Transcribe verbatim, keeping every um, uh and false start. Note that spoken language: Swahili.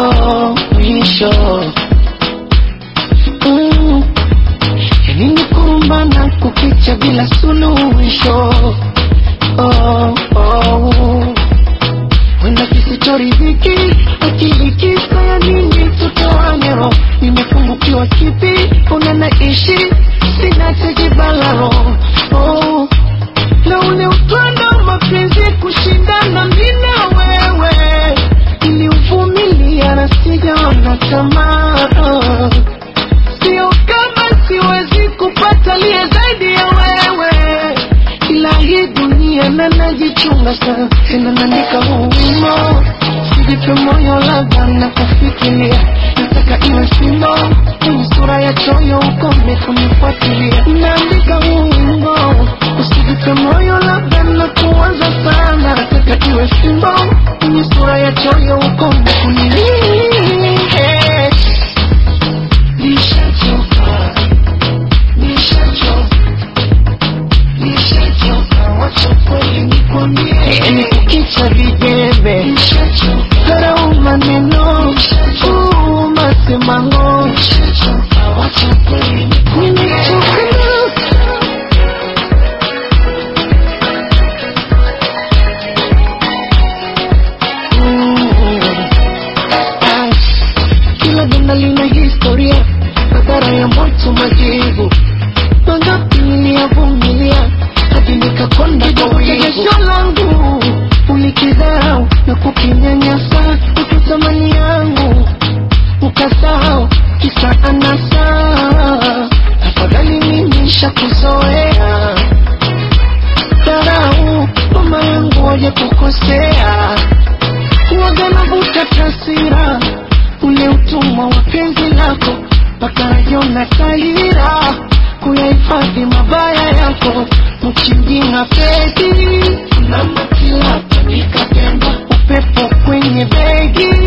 oh, mwisho. Mm. Nini kurumbana kukicha bila suluhisho, oh, oh. Wenda kisitori hiki, akili kisa ya nini tutoanero. Nimekumbukiwa kipi, unanaishi, sina tejibalaro, oh. Na ule utwanda mapenzi kushindana mina wewe, ili uvumilia na sijaona tamaa, oh. Sio kama siwezi kupata liye zaidi ya wewe, ila hii dunia na najichunga sana. Tena naandika huu wimbo, sijipe moyo labda na kufikiria. Nataka iwe simo, kwenye sura ya choyo ukome kunifuatilia. Naandika huu wimbo, usijipe moyo labda na kuwaza sana. Nataka iwe simo, kwenye sura ya choyo ukome kunifuatilia. Nishachoka, nishachoka, nishachoka, wacha kweli nikwambie. Ni kukicha vijembe, nishachoka, dharau maneno, uu masemango, nishachoka, wacha kweli nikwambie. Kila jina lina historia, madhara ya moto majivu. Mangapi niliyavumilia, hadi nikakonda kwa wivu. Jasho langu ulikidharau na kukinyanyasa, ukitamani yangu ukasahau kisa anasa. Afadhali mimi nishakuzoea, dharau mama yangu waje kukosea. Kuwaga navuta taswira, ule utumwa wa penzi lako, mpaka najiona tahira kuyahifadhi mabaya yako. Mchinjinga feki na matilapa nikapenda, upepo kwenye begi